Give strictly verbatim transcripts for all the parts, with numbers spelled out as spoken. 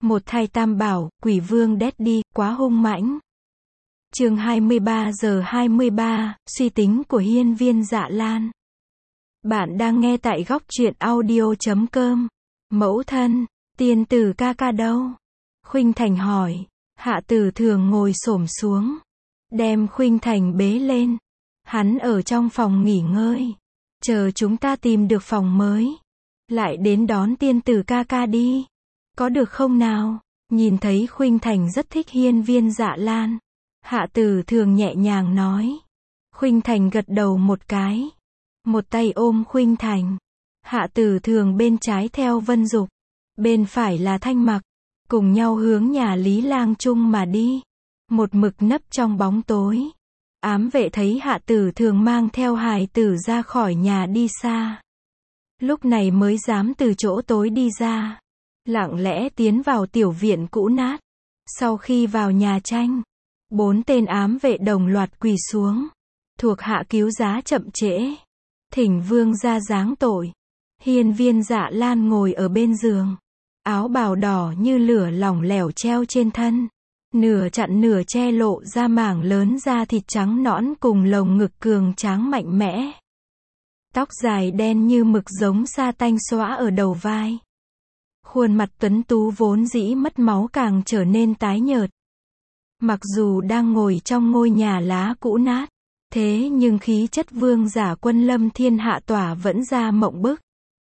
Một thai tam bảo, quỷ vương Daddy, quá hung mãnh. Chương hai mươi ba giờ hai mươi ba, suy tính của hiên viên Dạ Lan. Bạn đang nghe tại góc truyện audio chấm com. Mẫu thân, tiên tử ca ca đâu? Khuynh Thành hỏi. Hạ Tử Thường ngồi xổm xuống, đem Khuynh Thành bế lên. Hắn ở trong phòng nghỉ ngơi, chờ chúng ta tìm được phòng mới, lại đến đón tiên tử ca ca đi. Có được không nào? Nhìn thấy Khuynh Thành rất thích hiên viên Dạ Lan, Hạ Tử Thường nhẹ nhàng nói. Khuynh Thành gật đầu một cái, một tay ôm Khuynh Thành. Hạ Tử Thường bên trái theo Vân Dục, bên phải là Thanh Mặc, cùng nhau hướng nhà Lý Lang Trung mà đi. Một mực nấp trong bóng tối. Ám vệ thấy Hạ Tử Thường mang theo hài tử ra khỏi nhà đi xa, lúc này mới dám từ chỗ tối đi ra, lặng lẽ tiến vào tiểu viện cũ nát. Sau khi vào nhà tranh, bốn tên ám vệ đồng loạt quỳ xuống, thuộc hạ cứu giá chậm trễ, thỉnh vương ra giáng tội. Hiên viên Dạ Lan ngồi ở bên giường, áo bào đỏ như lửa lỏng lẻo treo trên thân, nửa chặn nửa che lộ ra mảng lớn da thịt trắng nõn cùng lồng ngực cường tráng mạnh mẽ. Tóc dài đen như mực giống sa tanh xõa ở đầu vai. Khuôn mặt tuấn tú vốn dĩ mất máu càng trở nên tái nhợt. Mặc dù đang ngồi trong ngôi nhà lá cũ nát, thế nhưng khí chất vương giả quân lâm thiên hạ tỏa vẫn ra mộng bức,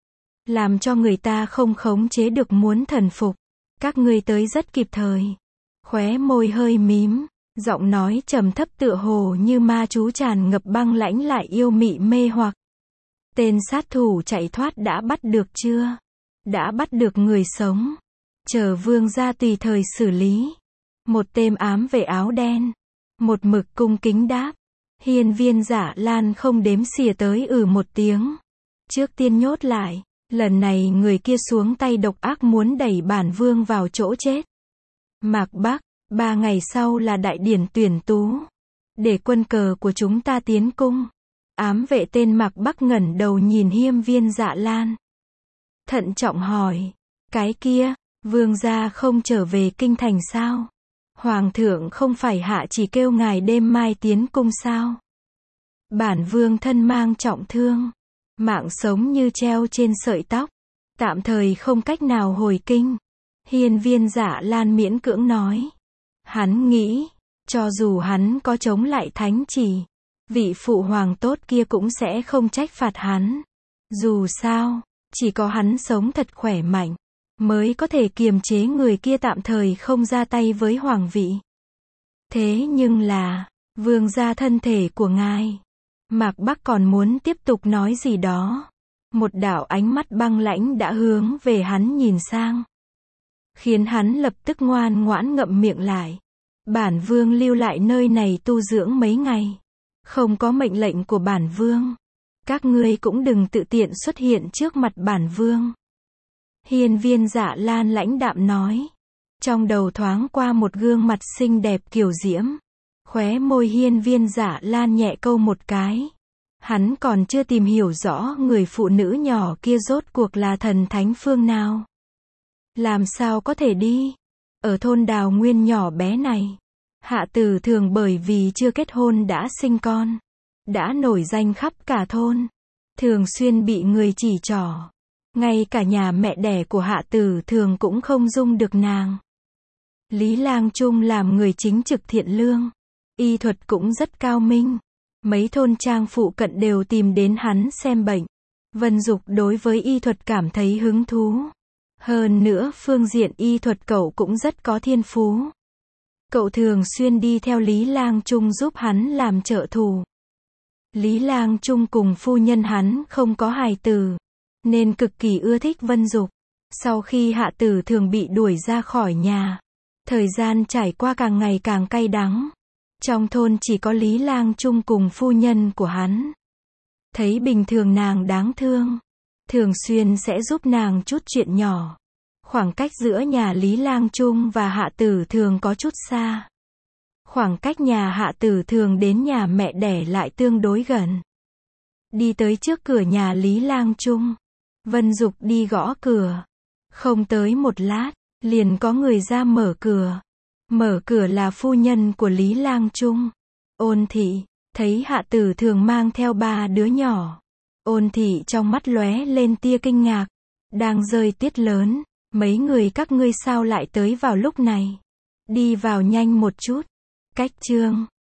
làm cho người ta không khống chế được muốn thần phục. Các ngươi tới rất kịp thời. Khóe môi hơi mím, giọng nói trầm thấp tựa hồ như ma chú tràn ngập băng lãnh lại yêu mị mê hoặc. Tên sát thủ chạy thoát đã bắt được chưa? Đã bắt được người sống, chờ vương gia tùy thời xử lý. Một tên ám vệ áo đen, một mực cung kính đáp. Hiên viên Dạ Lan không đếm xỉa tới ừ một tiếng. Trước tiên nhốt lại, lần này người kia xuống tay độc ác muốn đẩy bản vương vào chỗ chết. Mạc Bắc, ba ngày sau là đại điển tuyển tú, để quân cờ của chúng ta tiến cung. Ám vệ tên Mạc Bắc ngẩng đầu nhìn hiên viên Dạ Lan, thận trọng hỏi. Cái kia, vương gia không trở về kinh thành sao? Hoàng thượng không phải hạ chỉ kêu ngài đêm mai tiến cung sao? Bản vương thân mang trọng thương, mạng sống như treo trên sợi tóc, tạm thời không cách nào hồi kinh. Hiên viên Dạ Lan miễn cưỡng nói. Hắn nghĩ, cho dù hắn có chống lại thánh chỉ, vị phụ hoàng tốt kia cũng sẽ không trách phạt hắn. Dù sao, chỉ có hắn sống thật khỏe mạnh, mới có thể kiềm chế người kia tạm thời không ra tay với hoàng vị. Thế nhưng là, vương gia thân thể của ngài. Mạc Bắc còn muốn tiếp tục nói gì đó. Một đạo ánh mắt băng lãnh đã hướng về hắn nhìn sang, khiến hắn lập tức ngoan ngoãn ngậm miệng lại. Bản vương lưu lại nơi này tu dưỡng mấy ngày. Không có mệnh lệnh của bản vương, các ngươi cũng đừng tự tiện xuất hiện trước mặt bản vương. Hiên viên Dạ Lan lãnh đạm nói. Trong đầu thoáng qua một gương mặt xinh đẹp kiều diễm. Khóe môi hiên viên Dạ Lan nhẹ câu một cái. Hắn còn chưa tìm hiểu rõ người phụ nữ nhỏ kia rốt cuộc là thần thánh phương nào. Làm sao có thể đi? Ở thôn Đào Nguyên nhỏ bé này, Hạ Tử Thường bởi vì chưa kết hôn đã sinh con, đã nổi danh khắp cả thôn, thường xuyên bị người chỉ trỏ. Ngay cả nhà mẹ đẻ của Hạ Tử Thường cũng không dung được nàng. Lý Lang Trung làm người chính trực thiện lương, y thuật cũng rất cao minh. Mấy thôn trang phụ cận đều tìm đến hắn xem bệnh. Vân Dục đối với y thuật cảm thấy hứng thú. Hơn nữa phương diện y thuật cậu cũng rất có thiên phú. Cậu thường xuyên đi theo Lý Lang Trung giúp hắn làm trợ thủ. Lý Lang Trung cùng phu nhân hắn không có hài tử, nên cực kỳ ưa thích Vân Dục. Sau khi Hạ Tử Thường bị đuổi ra khỏi nhà, thời gian trải qua càng ngày càng cay đắng. Trong thôn chỉ có Lý Lang Trung cùng phu nhân của hắn. Thấy bình thường nàng đáng thương, thường xuyên sẽ giúp nàng chút chuyện nhỏ. Khoảng cách giữa nhà Lý Lang Trung và Hạ Tử Thường có chút xa. Khoảng cách nhà Hạ Tử Thường đến nhà mẹ đẻ lại tương đối gần. Đi tới trước cửa nhà Lý Lang Trung, Vân Dục đi gõ cửa. Không tới một lát, Liền có người ra mở cửa. Mở cửa là phu nhân của Lý Lang Trung. Ôn thị, thấy Hạ Tử Thường mang theo ba đứa nhỏ. Ôn thị trong mắt lóe lên tia kinh ngạc. Đang rơi tiết lớn, mấy người các ngươi sao lại tới vào lúc này? Đi vào nhanh một chút. Cách chương